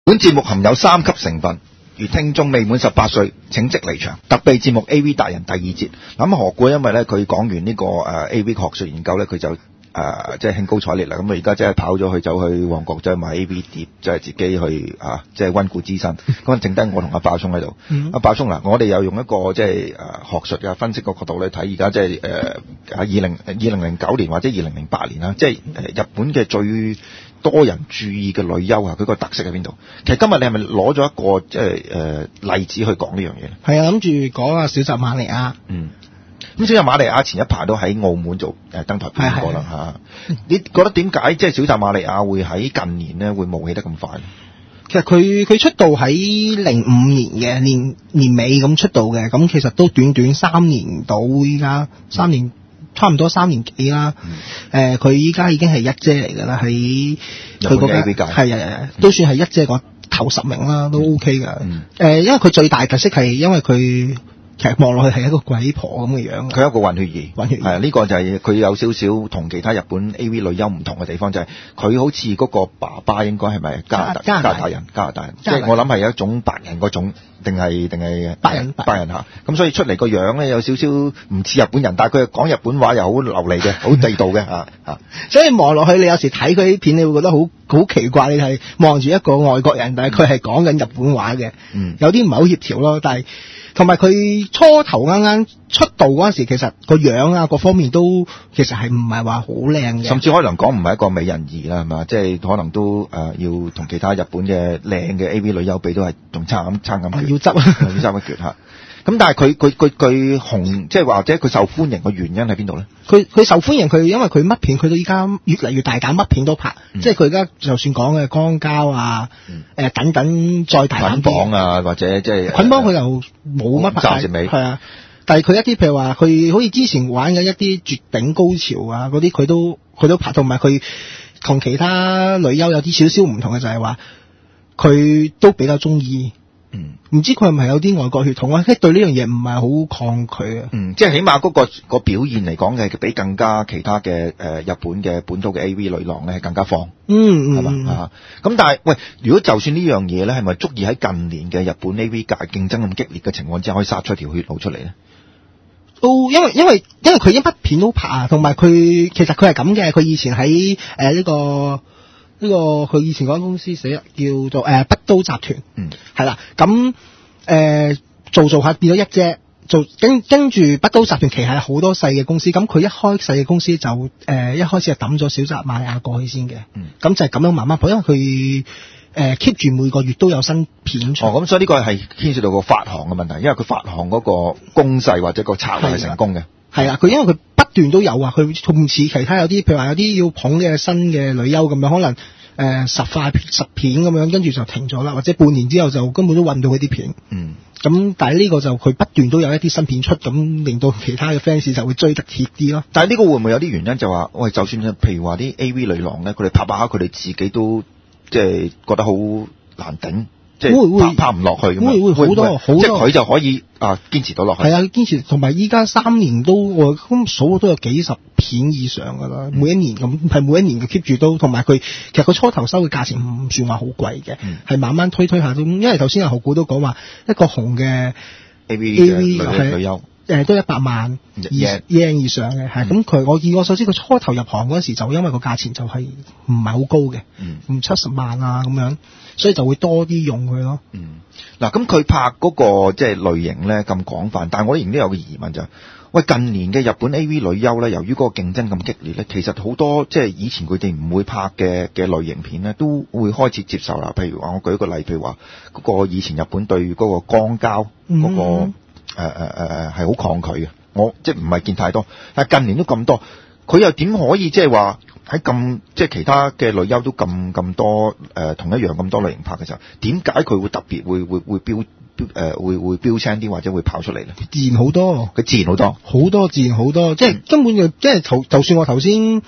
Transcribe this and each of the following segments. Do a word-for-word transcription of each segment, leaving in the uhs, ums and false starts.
本節目含有三級成分，如聽眾未滿十八歲，請即離場。特備節目 A V 達人第二節。咁何故？因為咧佢講完呢、這個誒、呃、A V 學術研究咧，佢就誒、呃、即係興高采烈啦。咁啊而家即係跑咗去走去旺角，即係買 A V 碟，即係自己去啊，即係溫故知新。咁啊，剩低我同阿爆聰喺度。阿爆聰嗱，我哋又用一個即係誒學術嘅分析個角度去睇，而家即係誒喺二零二零零九年或者二零零八年啦，即係誒日本嘅最多人注意嘅女優啊，佢個特色喺邊度？其實今日你係咪攞咗一個即係誒例子去講呢樣嘢咧？ 係啊，諗住講啊小澤瑪利亞。嗯， 咁小澤瑪利亞前一排都喺澳門做誒登台表演過啦嚇。你覺得點解即係小澤瑪利亞會喺近年咧會冒起得咁快咧？ 其實佢佢出道喺零五年嘅年年尾咁出道嘅，咁其實都短短三年到，依家三年。嗯差唔多三年幾啦，誒佢依家已經係一姐嚟㗎啦，喺佢嗰間係啊，都算係一姐個頭十名啦，都 OK 㗎。誒、嗯呃，因為佢最大特色係因為佢其實望落去係一個鬼婆咁嘅樣， 佢係一個混血兒， 混血兒係啊， 呢、這個就係佢有少少同其他日本 A V 女優唔同嘅地方，就係、是、佢好似嗰個爸爸應該係咪加拿大加拿大人？加拿大人，即係我諗係一種白人嗰種。定係定係白人白人嚇，咁所以出嚟個樣咧有少少唔似日本人，但係佢講日本話又好流利嘅，好地道嘅嚇嚇。 所以望落去，你有時睇佢啲片，你會覺得好好奇怪。你係望住一個外國人，但係佢係講緊日本話嘅，嗯，有啲唔係好協調咯。但係同埋佢初頭啱啱出道嗰陣時，其實個樣啊各方面都其實係唔係話好靚嘅， 甚至可能講唔係一個美人兒啦，係嘛？即係可能都誒、呃、要同其他日本嘅靚嘅 A V 女優比，都係仲差咁差咁。 要執啊， 要執一橛嚇。咁但係佢佢佢佢紅，即係或者佢受歡迎嘅原因喺邊度咧？ 佢佢受歡迎，佢因為佢乜片佢都依家越嚟越大膽，乜片都拍。嗯、即係佢而家就算講嘅光膠啊，誒、嗯呃、等等再大膽啲。 捆綁啊，或者即係捆綁佢又冇乜拍。 暫時未。 係啊，但係佢一啲譬如話，佢好似之前玩嘅一啲絕頂高潮啊嗰啲，佢都佢都拍，同埋佢同其他女優有啲少少唔同嘅就係話，佢都比較中意。嗯，唔知佢係咪有啲外國血統啊？即係對呢樣嘢唔係好抗拒啊。 嗯，即係起碼嗰、嗰個、嗰個表現嚟講嘅，比更加其他嘅誒、呃、日本嘅本土嘅 A V 女郎咧係更加放。 嗯係嘛啊？咁但係喂，如果就算呢樣嘢咧，係咪足以喺近年嘅日本 A V 界競爭咁激烈嘅情況之下，可以殺出條血路出嚟咧？ 都因為因為因為佢一筆片都拍啊，同埋佢其實佢係咁嘅，佢以前喺誒呢個。呢、這個佢以前嗰間公司寫叫做誒北都集團，嗯，係啦，咁誒、呃、做做下變咗一姐，做跟跟住北都集團旗下好多細嘅公司，咁佢一開細嘅公司就誒、呃、一開始係抌咗小澤瑪利亞過去先嘅，嗯，咁就係咁樣慢慢跑，因為佢誒 keep 住每個月都有新片出。 哦，咁所以呢個係牽涉到個發行嘅問題，因為佢發行嗰個攻勢或者個策略係成功嘅。 係啊，佢因為佢不斷都有啊，佢唔似其他有啲，譬如話有啲要捧嘅新嘅女優咁樣，可能誒、呃、十塊十片咁樣，跟住就停咗啦，或者半年之後就根本都搵唔到佢啲片。嗯，咁但係呢個就佢不斷都有一啲新片出，咁令到其他嘅 fans 就會追得貼啲咯。 但係呢個會唔會有啲原因就話，喂，就算譬如話啲 A V 女郎咧，佢哋拍拍下，佢哋自己都即係覺得好難頂。即係拍拍唔落去咁會會好多好多， 即係佢就可以啊堅持到落去。 係啊，堅持同埋依家三年都我咁數都有幾十片以上㗎啦、嗯，每一年咁係每一年嘅 keep 住都，同埋佢其實佢初頭收嘅價錢唔算話好貴嘅，係、嗯、慢慢推推下都。因為頭先阿何故都講話一個紅嘅 A V A V 女優誒都一百萬 yen 以上嘅，係咁佢我以我所知佢初頭入行嗰陣時就因為個價錢就係唔係好高嘅，嗯，七十萬啊咁樣。所以就會多啲用佢咯。 嗯，嗱，咁佢拍嗰個即係類型咧咁廣泛，但係我仍然都有個疑問就係，喂，近年嘅日本 A V 女優咧，由於嗰個競爭咁激烈咧，其實好多即係以前佢哋唔會拍嘅嘅類型片咧，都會開始接受啦。譬如話，我舉一個例，譬如話嗰個以前日本對嗰個光膠嗰個誒誒誒係好抗拒嘅，我即係唔係見太多，但係近年都咁多，佢又點可以即係話？喺咁即係其他嘅女優都咁咁多誒、呃、同一樣咁多類型拍嘅時候，點解佢會特別會會會標標誒會會標青啲或者會跑出嚟咧？ 自然好多， 佢自然好多， 好多自然好多，即係根本就即係頭就算我頭先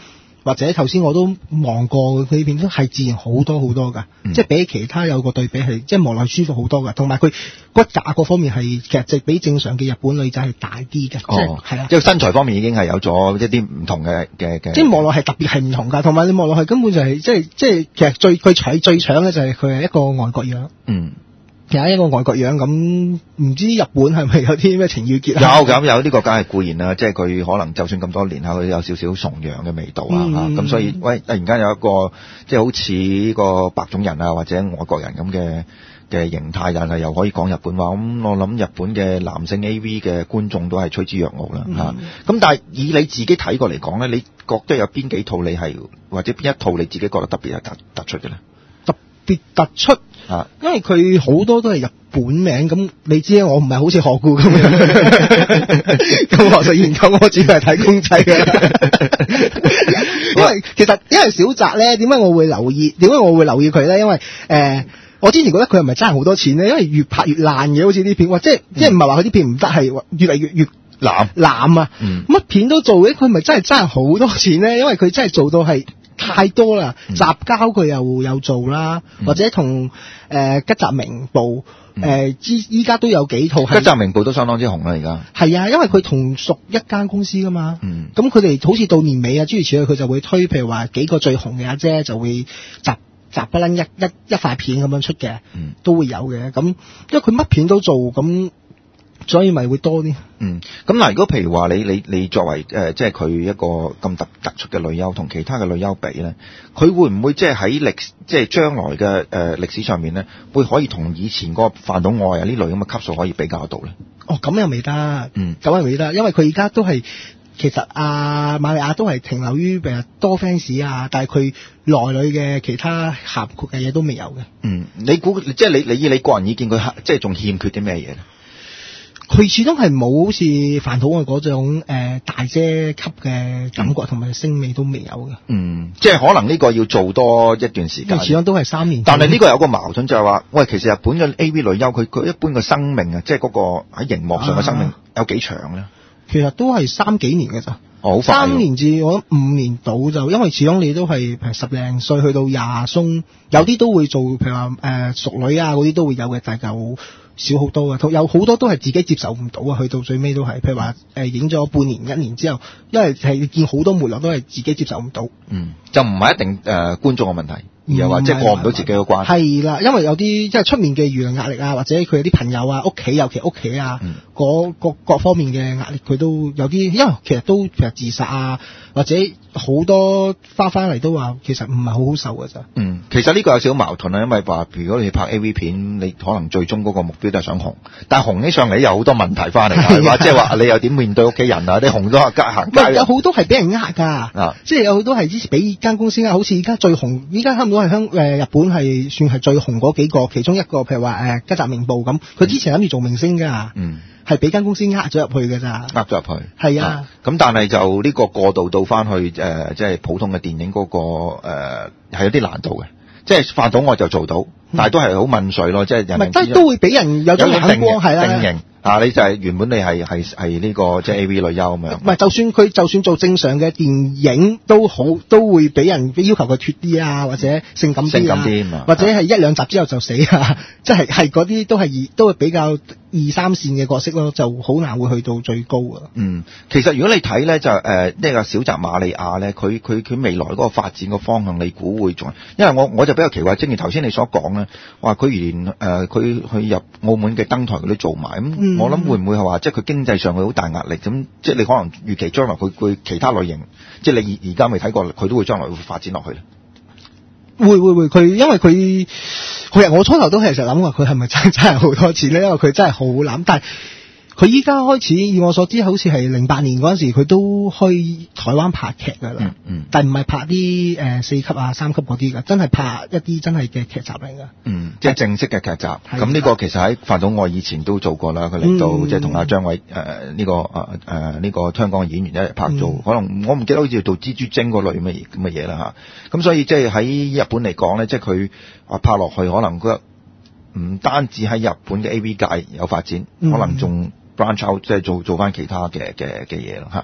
或者頭先我都望過佢啲片，都係自然好多好多㗎， 嗯、 即係比其他有個對比係，即係望落舒服好多㗎，同埋佢骨架各方面係其實就比正常嘅日本女仔係大啲嘅， 哦、 即係係啦， 即係身材方面已經係有咗一啲唔同嘅嘅嘅， 即係望落係特別係唔同㗎，同埋你望落去根本就係、是、即係即係其實最佢搶最搶嘅就係佢係一個外國樣， 嗯。 有一個外國樣咁，唔知日本係咪有啲咩情意結啊？有咁有呢個梗係固然啦，即係佢可能就算咁多年後，佢有少少崇洋嘅味道啊嚇，咁、嗯、所以喂突然間有一個即係好似呢個白種人啊或者外國人咁嘅嘅形態，但係又可以講日本話，咁我諗日本嘅男性 A V 嘅觀眾都係趨之若鶩啦嚇。咁、嗯、但係以你自己睇過嚟講咧，你覺得有邊幾套你係或者邊一套你自己覺得特別係突突出嘅咧？ 特別突出。啊，因為佢好多都係日本名，咁你知啊，我唔係好似學顧咁樣，咁學術研究我主要係睇公仔嘅。因為其實因為小澤咧，點解我會留意？點解我會留意佢咧？因為誒、呃，我之前覺得佢係咪爭好多錢咧？因為越拍越爛嘅，好似啲片，哇！即係、嗯、即係唔係話佢啲片唔得，係越嚟越越爛爛啊！乜、嗯、片都做嘅，佢咪真係爭好多錢咧？因為佢真係做到係。太多啦，雜交佢又有做啦，嗯、或者同誒、呃、吉澤明步誒依依家都有幾套係。吉澤明步都相當之紅啦，而家。 係啊，因為佢同屬一間公司噶嘛。 嗯。 咁佢哋好似到年尾啊，諸如此類，佢就會推，譬如話幾個最紅嘅阿姐就會集集不撚一一一塊片咁樣出嘅，嗯，都會有嘅。咁因為佢乜片都做咁。所以咪會多啲。 嗯，咁嗱，如果譬如話你你你作為誒、呃，即係佢一個咁突突出嘅女優，同其他嘅女優比咧，佢會唔會即係喺歷即係將來嘅誒歷史上面咧，會可以同以前嗰個飯島愛啊呢類咁嘅級數可以比較到咧？ 哦，咁又未得， 嗯， 咁又未得，因為佢而家都係其實阿瑪利亞都係停留於譬如多 fans 啊，但係佢內裏嘅其他涵括嘅嘢都未有嘅。 嗯，你估即係你你以你個人意見，佢即係仲欠缺啲咩嘢咧？ 佢始終係冇好似飯島愛嗰種誒、呃、大姐級嘅感覺同埋聲味都未有嘅。嗯， 即係可能呢個要做多一段時間。 始終都係三年。 但係呢個有個矛盾就係話，喂，其實日本嘅 A V 女優佢佢一般嘅生命啊，即係嗰個喺熒幕上嘅生命有幾長咧？ 其實都係三幾年嘅咋。 哦，好快。 三年至我諗五年到就，因為始終你都係譬如十零歲去到廿鬆，有啲都會做，譬如話誒、呃、熟女啊嗰啲都會有嘅，但係就少好多嘅，有好多都係自己接受唔到啊！去到最尾都係，譬如話誒影咗半年一年之後，因為係見好多媒體都係自己接受唔到。嗯，就唔係一定誒、呃、觀眾嘅問題，而係話即係過唔到自己嘅關。係啦，因為有啲即係出面嘅輿論壓力啊，或者佢有啲朋友啊、屋企尤其屋企啊，嗰、嗯、各各方面嘅壓力，佢都有啲，因為其實都其實自殺啊，或者好多翻翻嚟都話其實唔係好好受㗎咋。嗯，其實呢個有少少矛盾啊，因為話如果你拍 A V 片，你可能最終嗰個目標都係想紅，但係紅起上嚟有好多問題翻嚟，係嘛？即係話你又點面對屋企人啊？你紅咗街行街，有好多係俾人呃㗎，啊，即係有好多係之前俾間公司呃，好似而家最紅，依家差唔多係香誒日本係算係最紅嗰幾個，其中一個譬如話誒吉澤明步咁，佢之前諗住做明星㗎，嗯，係俾間公司呃咗入去㗎咋，呃咗入去，係啊，咁、啊、但係就呢個過渡到翻去誒、呃，即係普通嘅電影嗰、那個誒，係、呃、有啲難度嘅。即係飯島愛就做到，但係都係好問水咯，即係人。唔係，都都會俾人有種眼光係啦。定型啊，你就係原本你係係係呢個即係 A V 女優咁樣。唔係，就算佢就算做正常嘅電影都好，都會俾人要求佢脫啲啊，或者性感啲啊，性感啲或者係一兩集之後就死啊，即係係嗰啲都係二都係比較二三線嘅角色咯，就好難會去到最高啊。嗯，其實如果你睇咧就誒呢、呃這個小澤瑪利亞咧，佢佢佢未來嗰個發展個方向，你估會仲？因為我我就比較奇怪，正如頭先你所講咧，話佢連誒佢去入澳門嘅登台佢都做埋咁。嗯我諗會唔會係話，即係佢經濟上佢好大壓力，咁即係你可能預期將來佢佢其他類型，即係你而而家未睇過，佢都會將來會發展落去咧。會會會，佢因為佢，其實我初頭都係成日諗話佢係咪真係真係好多錢咧，因為佢真係好攬，但係佢依家開始，以我所知，好似係零八年嗰陣時，佢都去台灣拍劇噶啦。嗯嗯。但係唔係拍啲誒、呃、四級啊、三級嗰啲噶，真係拍一啲真係嘅劇集嚟噶。嗯，即係正式嘅劇集。咁呢個其實喺飯島愛以前都做過啦。佢嚟到、嗯、即係同阿張偉誒呢個誒誒呢個香港嘅演員一齊拍做，嗯、可能我唔記得好似做蜘蛛精嗰類咁嘅咁嘅嘢啦嚇。咁所以即係喺日本嚟講咧，即係佢話拍落去，可能佢唔單止喺日本嘅 A V 界有發展，嗯、可能仲。branch out 即係做做翻其他嘅嘅嘅嘢咯嚇，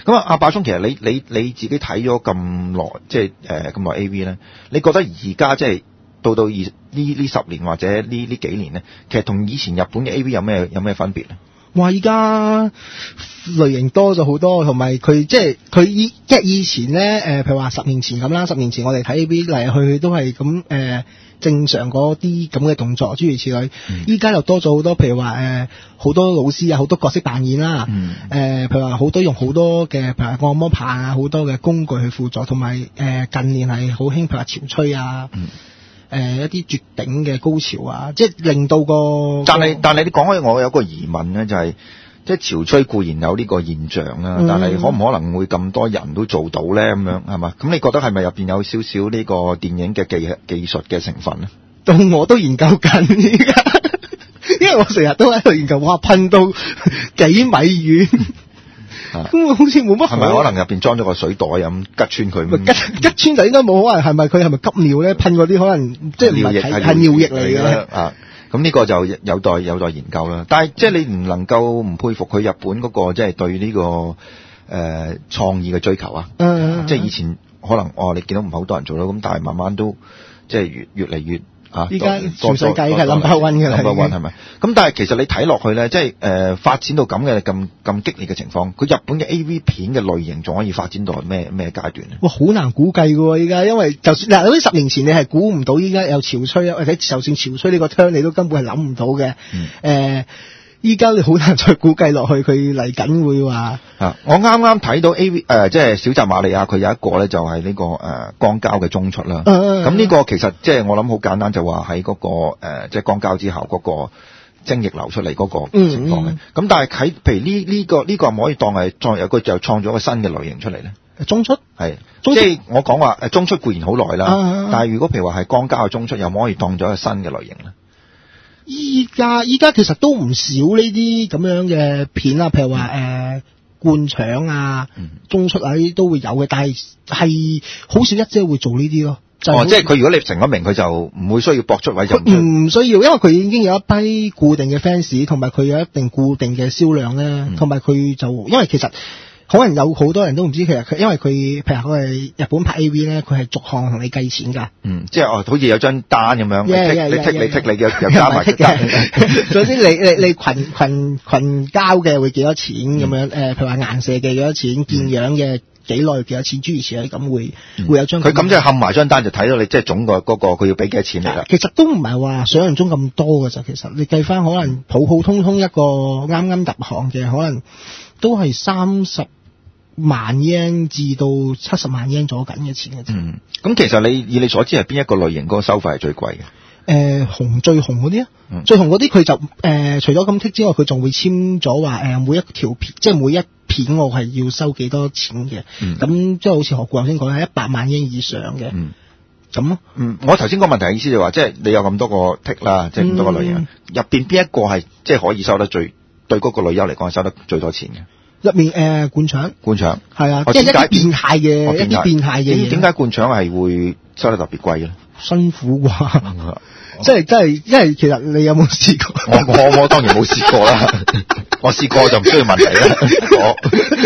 咁啊，阿霸聰，其實你你你自己睇咗咁耐，即係誒咁耐 A V 咧，你覺得而家即係到到二呢呢十年或者呢呢幾年咧，其實同以前日本嘅 A V 有咩有咩分別咧？ 哇！依家類型多咗好多，同埋佢即係佢以即係以前咧，誒、呃，譬如話十年前咁啦，十年前我哋睇 A V 嚟嚟去去都係咁誒正常嗰啲咁嘅動作，諸如此類。依家、嗯、又多咗好多，譬如話誒好多老師啊，好多角色扮演啦，誒、嗯呃，譬如話好多用好多嘅譬如按摩棒啊，好多嘅工具去輔助，同埋誒近年係好興譬如話潮吹啊。嗯誒、呃，一啲絕頂嘅高潮啊，即係令到個， 但係但係你講開，我有個疑問咧，就係、是、即係潮吹固然有呢個現象啦，嗯、但係可唔可能會咁多人都做到咧？咁樣係嘛？咁你覺得係咪入邊有少少呢個電影嘅技技術嘅成分咧？ 到我都研究緊而家，因為我成日都喺度研究，哇，噴到幾米遠。咁好似冇乜，係咪可能入邊裝咗個水袋咁吉穿佢？ 吉吉穿就應該冇可能，係咪佢係咪急尿咧？噴嗰啲可能即係唔係係尿液嚟嘅啊？咁呢個就有待有待研究啦。但係即係你唔能夠唔佩服佢日本嗰、嗰個即係、即係、對呢、呢個誒、呃、創意嘅追求啊！ 嗯、 即係以前可能哦，你見到唔係好多人做到，咁但係慢慢都即係越越嚟越。啊！ 依家全世界係 number one 嘅啦 ，number one 係咪？咁但係其實你睇落去咧，即係誒、呃、發展到咁嘅咁咁激烈嘅情況，佢日本嘅 A V 片嘅類型仲可以發展到係咩咩階段咧？ 哇！好難估計嘅喎，依家因為就算嗱，嗰啲十年前你係估唔到，依家有潮吹啊，或者就算潮吹呢個 term 你都根本係諗唔到嘅。嗯。呃依家你好難再估計落去，佢嚟緊會話啊！我啱啱睇到 A V 誒、呃，即係小澤瑪利亞，佢有一個咧就係呢、這個誒光膠嘅中出啦。咁呢、啊、個其實即係我諗好簡單，就話喺嗰個誒、呃、即係光膠之後嗰個精液流出嚟嗰個情況嘅。咁、嗯嗯、但係喺譬如呢呢、這個呢、這個唔可以當係再有個就創咗個新嘅類型出嚟咧？ 中出係即係我講話誒中出固然好耐啦， 啊、 但係如果譬如話係光膠嘅中出，又唔可以當咗一個新嘅類型咧？ 依家依家其實都唔少呢啲咁樣嘅片啊，譬如話誒灌腸啊、嗯、中出啊呢啲都會有嘅，但係係好少一姐會做呢啲咯。就係、 哦，即係佢如果你成咗名，佢就唔會需要搏出位就唔需要，因為佢已經有一批固定嘅 fans，同埋佢有一定固定嘅銷量咧，同埋佢就因為其實。可能有好多人都唔知，其實佢因為佢，譬如佢係日本拍 A V 咧，佢係逐項同你計錢㗎。嗯， 即係哦，好似有張單咁樣，你剔你剔你剔你嘅又加埋剔嘅。總之你你你群群群交嘅會幾多錢咁樣？誒，譬如話顏射嘅幾多錢，見樣嘅幾耐幾多錢，諸如此類咁會會有張。 佢咁即係冚埋張單就睇到你即係總個嗰個佢要俾幾多錢嚟啦。 其實都唔係話想象中咁多㗎咋，其實你計翻可能普普通通一個啱啱入行嘅可能。都係三十萬yen至到七十萬yen左緊嘅錢嘅啫。 嗯，咁其實你以你所知係邊一個類型嗰個收費係最貴嘅？誒、 呃，紅最紅嗰啲啊，嗯、最紅嗰啲佢就誒、呃，除咗咁剔之外，佢仲會簽咗話誒，每一條片即係每一片我係要收幾多錢嘅。咁即係好似何故頭先講係一百萬yen以上嘅。嗯，咁咯。嗯， 我頭先個問題嘅意思就話、是，即係你有咁多個剔啦，即係咁多個類型，入邊邊一個係即係可以收得最？對嗰個女優嚟講，收得最多錢嘅入面誒灌腸， 灌腸係啊，即係一啲變態嘅一啲變態嘅嘢。 點解灌腸係會收得特別貴嘅咧？ 辛苦啩，即係真係，因為其實你有冇試過？ 我我我當然冇試過啦，我試過就唔需要問題啦。我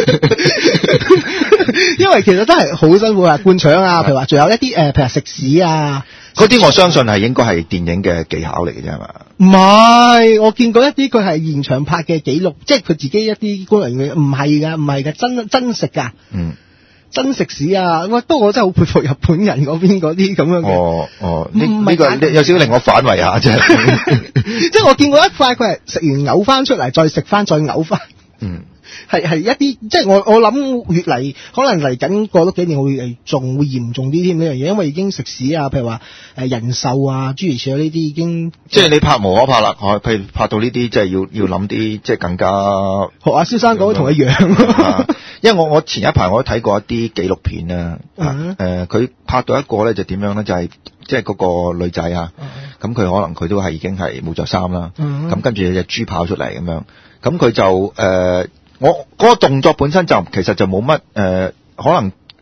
因為其實真係好辛苦啊，灌腸啊，譬如話仲有一啲誒，譬如食屎啊。 嗰啲我相信係應該係電影嘅技巧嚟嘅啫，係嘛？ 唔係，我見過一啲佢係現場拍嘅記錄，即係佢自己一啲工作人員，唔係㗎，唔係㗎，真真食㗎。嗯，真食屎啊！喂，不過我真係好佩服日本人嗰邊嗰啲咁樣嘅。哦哦，呢呢、呢個有少少令我反胃下啫。即係我見過一塊，佢係食完嘔翻出嚟，再食翻，再嘔翻。嗯。係係一啲，即係我我諗越嚟可能嚟緊過多幾年會嚟仲會嚴重啲添呢樣嘢，因為已經食屎啊，譬如話誒人獸啊，諸如此類呢啲已經即係你拍無可拍啦，譬如拍到呢啲，即係要要諗啲即係更加學阿蕭生講同一樣、 啊。因為我我前一排我都睇過一啲紀錄片啊，誒佢、呃、拍到一個咧就點樣咧，就係即係嗰個女仔啊，咁佢可能佢都係已經係冇着衫啦，咁跟住有隻豬跑出嚟咁樣，咁佢就誒。呃我嗰、那個動作本身就其實就冇乜誒，可能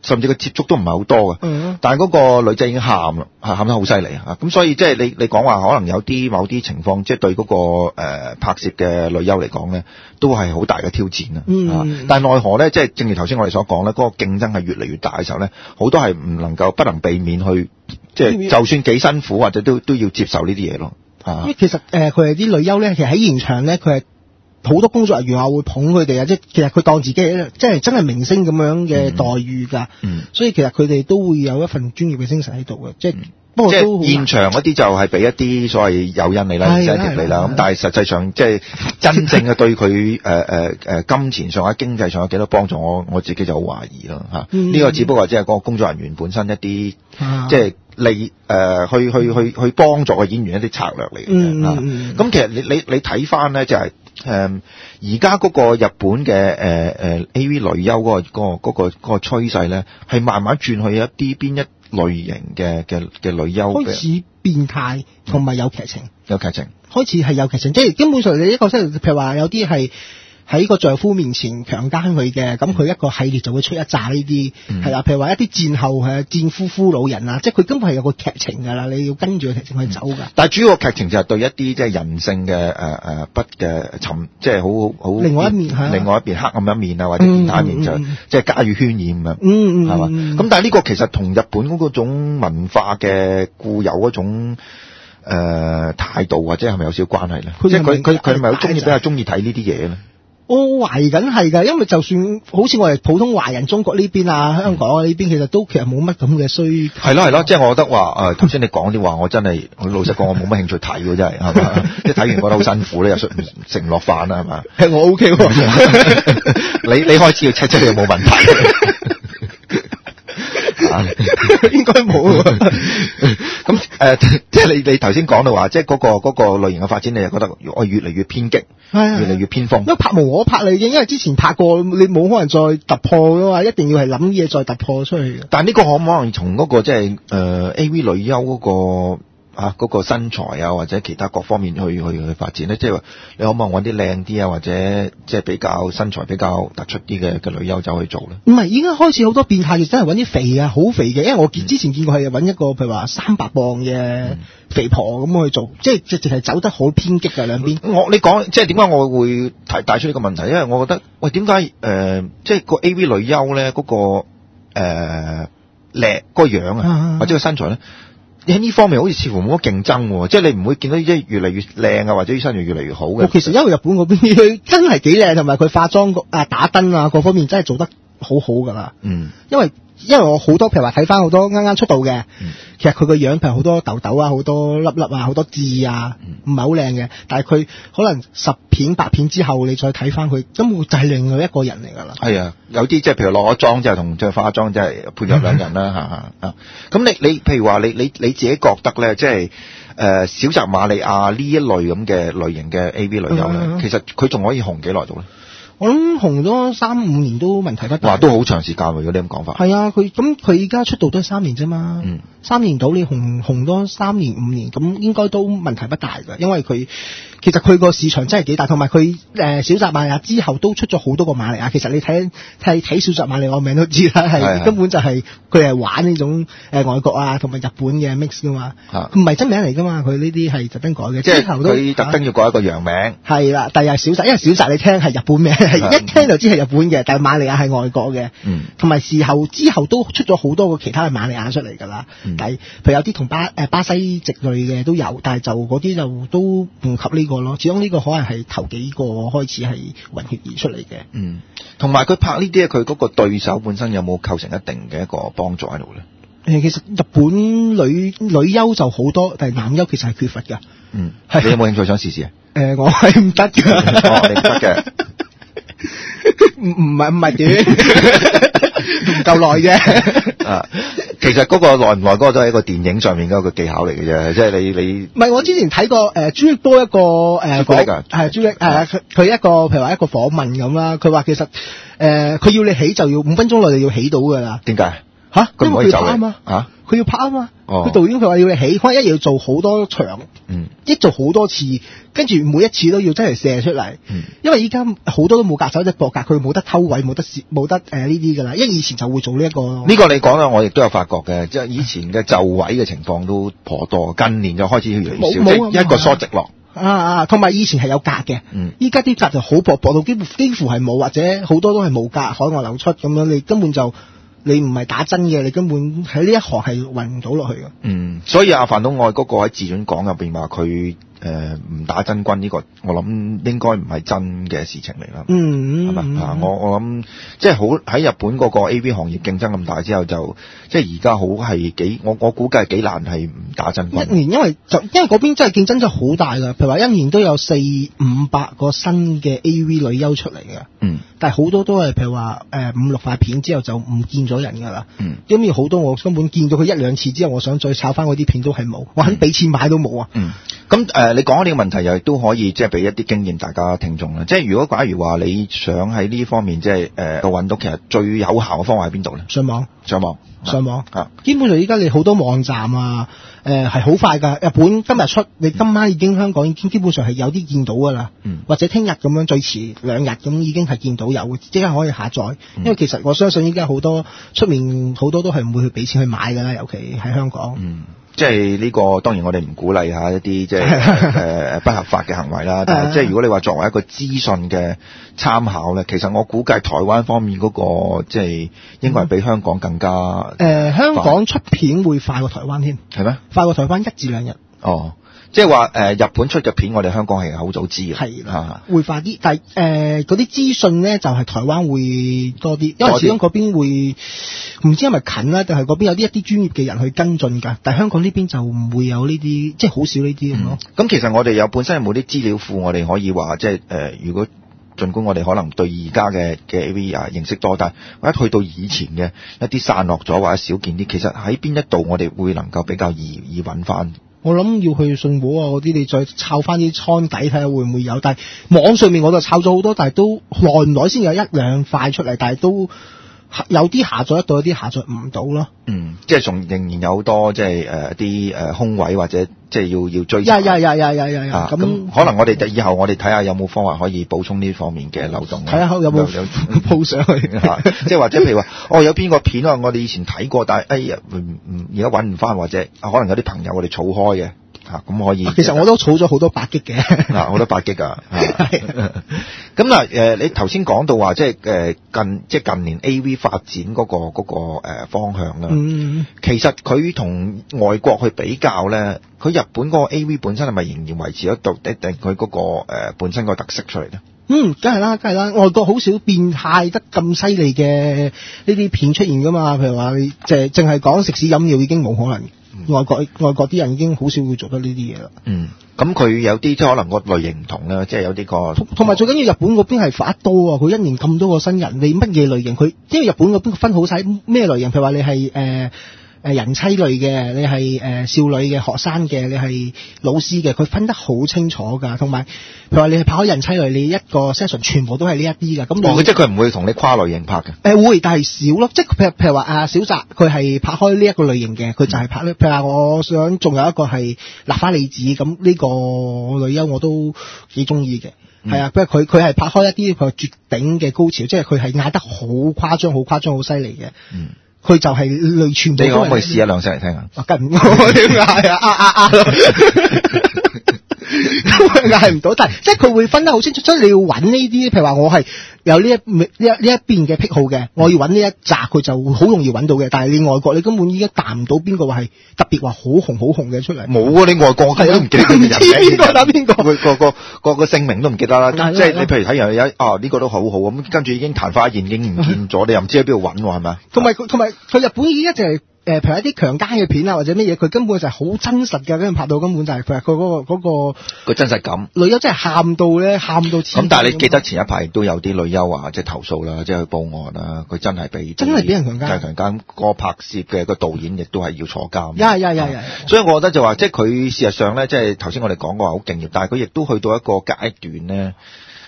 甚至個接觸都唔係好多嘅。 嗯， 但係嗰個女仔已經喊啦，喊得好犀利啊！咁所以即係你你講話可能有啲某啲情況，即係對嗰個誒拍攝嘅女優嚟講咧，都係好大嘅挑戰啊！ 嗯， 但係奈何咧，即係正如頭先我哋所講咧，嗰個競爭係越嚟越大嘅時候咧，好多係唔能夠不能避免去，即係就算幾辛苦或者都都要接受呢啲嘢咯。啊， 因為其實誒佢哋啲女優咧，其實喺現場咧，佢係好多工作人員啊會捧佢哋啊，即係其實佢當自己即係真係明星咁樣嘅待遇㗎。嗯，所以其實佢哋都會有一份專業嘅精神喺度嘅，即係。嗯不過都即係現場嗰啲就係俾一啲所謂誘因你啦、incentive你啦，咁但係實際上即係真正嘅對佢誒誒誒金錢上或者經濟上有幾多幫助，我我自己就好懷疑咯嚇。呢、嗯呢個只不過即係嗰個工作人員本身一啲、啊、即係利誒去去去去幫助個演員一啲策略嚟嘅嚇。咁、嗯嗯、其實你你你睇翻咧就係誒而家嗰個日本嘅誒誒 A V 女優嗰、嗰個嗰、嗰個嗰、嗰個嗰、嗰個趨勢咧係慢慢轉去一啲邊一類型嘅嘅嘅女優開始變態同埋有劇情， 嗯、有劇情開始係有劇情，即係基本上你一個即係譬如話有啲係喺個丈夫面前強姦佢嘅，咁佢一個系列就會出一紮呢啲係啦，譬如話一啲戰後係戰夫夫老人啊，即係佢根本係有個劇情㗎啦，你要跟住個劇情去走㗎、嗯。但係主要個劇情就係對一啲即係人性嘅誒誒不嘅沉，即係好好另外一面係另外一邊黑暗一面啊，或者變態一面就即係加以渲染啊， 嗯嗯， 係嘛？咁但係呢個其實同日本嗰種文化嘅固有嗰種誒、呃、態度或者係咪有少少關係咧？即係佢佢佢係咪好中意比較中意睇呢啲嘢咧？ 我懷疑緊係㗎，因為就算好似我哋普通華人中國呢邊啊、香港呢邊，其實都其實冇乜咁嘅需求。 係咯係咯，即係我覺得話誒，頭先你講啲話，我真係老實講，我冇乜興趣睇喎，真係係嘛？即係睇完覺得好辛苦咧，又食食唔落飯啦，係嘛？ 係我 OK 喎， 你你開始要 check 出你有冇問題。 應該冇啊。 咁誒，即係你你頭先講到話，即係嗰個嗰個類型嘅發展，你就覺得我越嚟越偏激，越嚟越偏鋒。 因為拍無可拍啦已經，因為之前拍過，你冇可能再突破㗎嘛，一定要係諗嘢再突破出去。 但係呢個可唔可能從嗰個即係誒 A V 女優嗰個啊嗰個身材啊或者其他各方面去去去發展咧？即係話你可唔可能揾啲靚啲啊或者即係比較身材比較突出啲嘅嘅女優走去做咧？ 唔係，已經開始好多變態嘅，真係揾啲肥啊，好肥嘅。因為我見之前見過係揾一個譬如話三百磅嘅肥婆咁去做，即係直直係走得好偏激㗎兩邊。 我你講即係點解我會提帶出呢個問題？因為我覺得喂點解誒即係個 A V 女優咧嗰個誒靚個樣啊或者個身材咧？喺呢方面好似似乎冇乜競爭喎，即係你唔會見到即係越嚟越靚啊，或者啲身材越嚟越好嘅。 其實因為日本嗰邊佢真係幾靚，同埋佢化妝啊、打燈啊各方面真係做得好好㗎啦。嗯，因為因為我好多譬如話睇翻好多啱啱出道嘅、嗯，其實佢個樣譬如好多痘痘啊、好多粒粒啊、好多痣啊，唔係好靚嘅。但係佢可能十片八片之後，你再睇翻佢，根本就係另外一個人嚟㗎啦。係啊， 有啲即係譬如落咗妝之後同着化妝，即係判若兩人啦嚇嚇。咁你你譬如話你你你自己覺得咧，即係誒小澤瑪利亞呢一類咁嘅類型嘅 A V 女優咧、嗯，其實佢仲可以紅幾耐到咧？ 我諗紅咗三五年都問題不大。 哇，都好長時間喎！如果你咁講法。 係啊，佢咁佢而家出道都係三年啫嘛。嗯。三年到你紅紅多三年五年，咁應該都問題不大㗎，因為佢其實佢個市場真係幾大，同埋佢誒小澤瑪利亞之後都出咗好多個瑪利亞。其實你睇睇睇小澤瑪利亞個名都知啦，係根本就係佢係玩呢種誒、呃、外國啊同埋日本嘅 mix 㗎嘛。佢唔係真名嚟㗎嘛，佢呢啲係特登改嘅。 即係佢特登要改一個洋名。係啦，但係小澤，因為小澤你聽係日本名。係一聽就知係日本嘅，但係瑪利亞係外國嘅，同、嗯、埋事後之後都出咗好多個其他嘅瑪利亞出嚟㗎啦。嗯、但係譬如有啲同巴誒、呃、巴西籍類嘅都有，但係就嗰啲就都唔及呢個咯。始終呢個可能係頭幾個開始係混血而出嚟嘅。嗯， 同埋佢拍呢啲，佢嗰個對手本身有冇構成一定嘅一個幫助喺度咧？ 誒，其實日本女女優就好多，但係男優其實係缺乏㗎。嗯， 你有冇興趣想試試啊？ 誒、呃，我係唔得㗎。 哦，你唔得嘅。 唔唔係唔係短，唔夠耐啫。 啊，其實嗰個耐唔耐嗰個都係一個電影上面嗰個技巧嚟嘅啫，即係你你。 唔係，我之前睇過誒朱力波一個誒講係朱力誒佢佢一個譬如話一個訪問咁啦，佢話其實誒佢、呃、要你起就要五分鐘內就要起到㗎啦。 點解？ 吓，因為佢拍啊嘛。 嚇， 佢要拍啊嘛， 哦佢導演佢話要你起，可能一夜要做好多場， 嗯， 一做好多次，跟住每一次都要真係射出嚟， 嗯， 因為依家好多都冇格手，即係博格，佢冇得偷位，冇得冇得誒呢啲㗎啦，因為以前就會做呢、這、一個。 呢個你講啦，我亦都有發覺嘅，即係以前嘅就位嘅情況都頗多，近年就開始越嚟越少， 冇即係一個梳直落。 啊啊，同埋以前係有格嘅， 嗯， 依家啲格就好薄薄到幾乎幾乎係冇，或者好多都係冇格，海外流出咁樣，你根本就你唔係打真嘅，你根本喺呢一行係運唔到落去嘅。 嗯，所以阿范東愛嗰個喺自傳講入邊話佢誒唔打真軍呢個，我諗應該唔係真嘅事情嚟啦。 嗯， 係嘛啊？我我諗即係好喺日本嗰個 A V 行業競爭咁大之後，就即係而家好係幾我我估計係幾難係唔打真軍。 一年因為就因為嗰邊真係競爭真係好大㗎，譬如話一年都有四五百個新嘅 A V 女優出嚟嘅。 嗯， 但係好多都係譬如話誒五六塊片之後就唔見咗人㗎啦。 嗯， 因為好多我根本見到佢一兩次之後，我想再炒翻嗰啲片都係冇，我肯俾錢買都冇啊。 嗯，咁誒、呃，你講呢個問題又都可以即係俾一啲經驗大家聽眾啦。即係如果假如話你想喺呢方面即係誒揾到，其實最有效嘅方法喺邊度咧？ 上網， 上網， 上網啊！ 基本上依家你好多網站啊，誒係好快㗎。日本今日出，你今晚已經香港已經基本上係有啲見到㗎啦。 嗯， 或者聽日咁樣最遲兩日咁已經係見到有，即刻可以下載。 嗯、 因為其實我相信依家好多出面好多都係唔會去俾錢去買㗎啦，尤其喺香港。 嗯。即係呢個當然我哋唔鼓勵下一啲即係誒不合法嘅行為啦，但係即係如果你話作為一個資訊嘅參考咧，其實我估計台灣方面嗰個即係應該係比香港更加誒、 呃、香港出片會快過台灣添， 係咩？ 快過台灣一至兩日。 哦。即係話誒日本出嘅片，我哋香港係好早知嘅， 係啦，會快啲。但係誒嗰啲資訊咧，就係、是、台灣會多啲，因為始終嗰邊會唔知係咪近啦，定係嗰邊有啲一啲專業嘅人去跟進㗎。但係香港呢邊就唔會有呢啲，即係好少呢啲咁咯。 咁、嗯、其實我哋有本身有冇啲資料庫，我哋可以話即係誒、呃，如果儘管我哋可能對而家嘅嘅 A V 啊認識多，但係或者去到以前嘅一啲散落咗或者少見啲，其實喺邊一度我哋會能夠比較易易揾翻。 我諗要去信和啊嗰啲，你再抄翻啲倉底睇下會唔會有。但係網上面我就抄咗好多，但係都耐唔耐先有一兩塊出嚟，但係都有啲下載得到，有啲下載唔到咯。 嗯，即係仲仍然有好多即係誒啲誒空位或者即係要要追查。呀呀呀呀呀呀！ 咁可能我哋以後我哋睇下有冇方法可以補充呢方面嘅漏洞。 睇下有冇有鋪上去。 即係或者譬如話，哦有邊個片啊，我哋以前睇過，但係哎呀唔唔而家揾唔翻，或者可能有啲朋友我哋儲開嘅。嚇、啊、咁可以， 其實我都儲咗好多百擊嘅， 嗱好多百擊啊！咁嗱誒，你頭先講到話即係誒近即係近年 A V 發展嗰、嗰個嗰、嗰個呃、方向啦。 嗯， 其實佢同外國去比較咧，佢日本嗰個 A V 本身係咪仍然維持得到一定佢嗰個、呃、本身個特色出嚟咧？ 嗯，梗係啦，梗係啦，外國好少變態得咁犀利嘅呢啲片出現噶嘛。譬如話你淨淨係講食屎飲尿已經冇可能。外國外國啲人已經好少會做得呢啲嘢啦。嗯， 咁佢有啲即係可能個類型唔同啦，即係有啲個同埋最緊要日本嗰邊係發得多啊！佢一年咁多個新人，你乜嘢類型？佢因為日本嗰邊分好晒咩類型，譬如話你係誒。呃誒人妻類嘅，你係誒、呃、少女嘅學生嘅，你係老師嘅，佢分得好清楚㗎。同埋譬如話你係拍開人妻類，你一個 session 全部都係呢一啲㗎。咁哦，即係佢唔會同你跨類型拍嘅。誒、 呃、會，但係少咯。即係譬如譬如話啊小澤，佢係拍開呢一個類型嘅，佢就係拍呢。譬如話我想仲有一個係立花理子，咁呢個女優我都幾中意嘅。係、嗯、啊，不過佢佢係拍開一啲佢絕頂嘅高潮，即係佢係嗌得好誇張、好誇張、好犀利嘅。嗯。佢就係類全部都係。你可唔可以試一兩聲嚟聽下？我跟唔到，點解啊？啊啊啊！嗌唔到，但係即係佢會分得好清楚，所以你要揾呢啲，譬如話我係有呢一呢一呢一邊嘅癖好嘅，我要揾呢一集，佢就好容易揾到嘅。但係你外國，你根本依家彈唔到邊個話係特別話好紅好紅嘅出嚟。冇啊！你外國我都唔記得佢嘅人名。邊個打邊個？個個個個個姓名都唔記得啦。即係你譬如睇人有啊呢個都好好咁，跟住已經曇花一現，已經唔見咗，你又唔知喺邊度揾喎，係咪？同埋同埋佢日本已經一直係。誒，譬如一啲強姦嘅片啊，或者乜嘢，佢根本就係好真實嘅，跟住拍到根本就係佢佢嗰個嗰個個真實感。女優真係喊到咧，喊到黐。咁但係你記得前一排都有啲女優啊，即係投訴啦，即係去報案啦，佢真係被真係俾人強姦。真係強姦，個拍攝嘅個導演亦都係要坐監。呀呀呀呀！所以我覺得就話，即係佢事實上咧，即係頭先我哋講過話好敬業，但係佢亦都去到一個階段咧。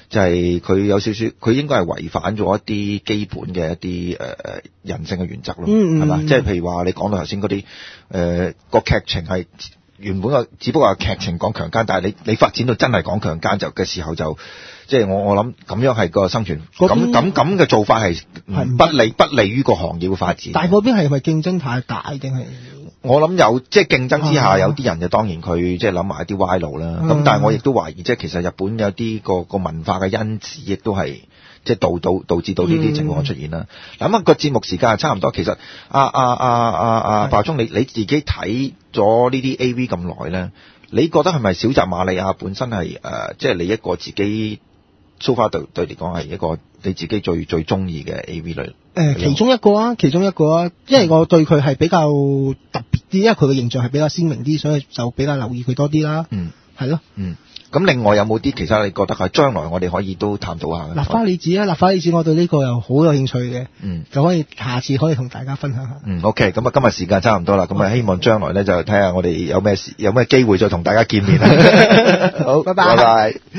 就係佢有少少，佢應該係違反咗一啲基本嘅一啲誒誒人性嘅原則咯，係嘛？即係譬如話你講到頭先嗰啲誒個劇情係原本個只不過係劇情講強姦，但係你你發展到真係講強姦就嘅時候就。即係我我諗咁樣係個生存，咁咁咁嘅做法係不利不利於個行業嘅發展。 但係嗰邊係咪競爭太大定係？ 我諗有即係競爭之下，有啲人就當然佢即係諗埋一啲歪路啦。咁、嗯、但係我亦都懷疑，即係其實日本有啲個個文化嘅因子，亦都係即係導導導致到呢啲情況出現啦。咁、嗯、啊個節目時間係差唔多，其實阿阿阿阿阿白忠，你你自己睇咗呢啲 A V 咁耐咧，你覺得係咪小澤瑪利亞本身係誒、呃，即係你一個自己？So far 對對嚟講係一個你自己最最中意嘅 A V 類。誒、呃，其中一個啊，其中一個啊，因為我對佢係比較特別啲，因為佢嘅形象係比較鮮明啲，所以就比較留意佢多啲啦。嗯，係咯。嗯，咁另外有冇啲其實你覺得係將來我哋可以都探討下？立花理子啊，立花理子，我對呢個又好有興趣嘅。嗯，就可以下次可以同大家分享下。嗯 ，OK，咁啊今日時間差唔多啦，咁啊希望將來咧就睇下我哋有咩有咩機會再同大家見面。好，拜拜。拜拜。